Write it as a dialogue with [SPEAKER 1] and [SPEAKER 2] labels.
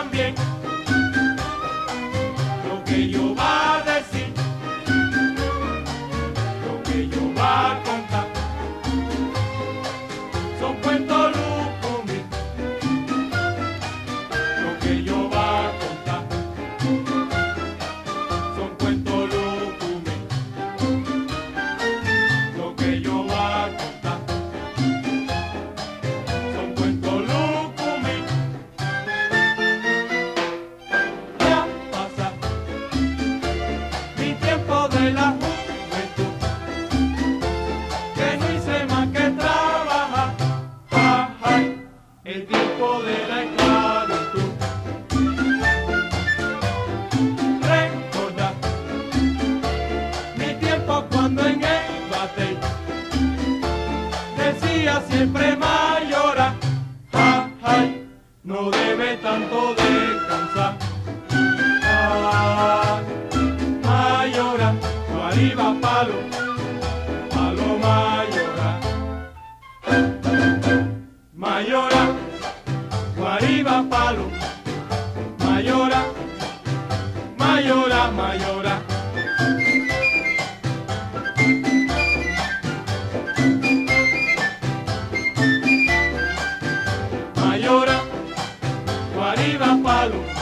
[SPEAKER 1] también lo que yo va a decir, lo que yo va a contar. Son cuentos lúgubres, lo que yo va a contar. Son cuentos lúgubres, lo que yo va a contar. Son cuentos lúgubres. Ya pasa mi tiempo de la juventud, que no hice más que trabajar. Ay, el tiempo de la esclavitud. Recordar mi tiempo cuando en el batey decía siempre Mayora. Ay, no debe tanto descansar. Ay, Mayora, arriba palo, palo Mayora. Mayora, arriba palo, Mayora, Mayora, Mayora. Mayora, arriba palo.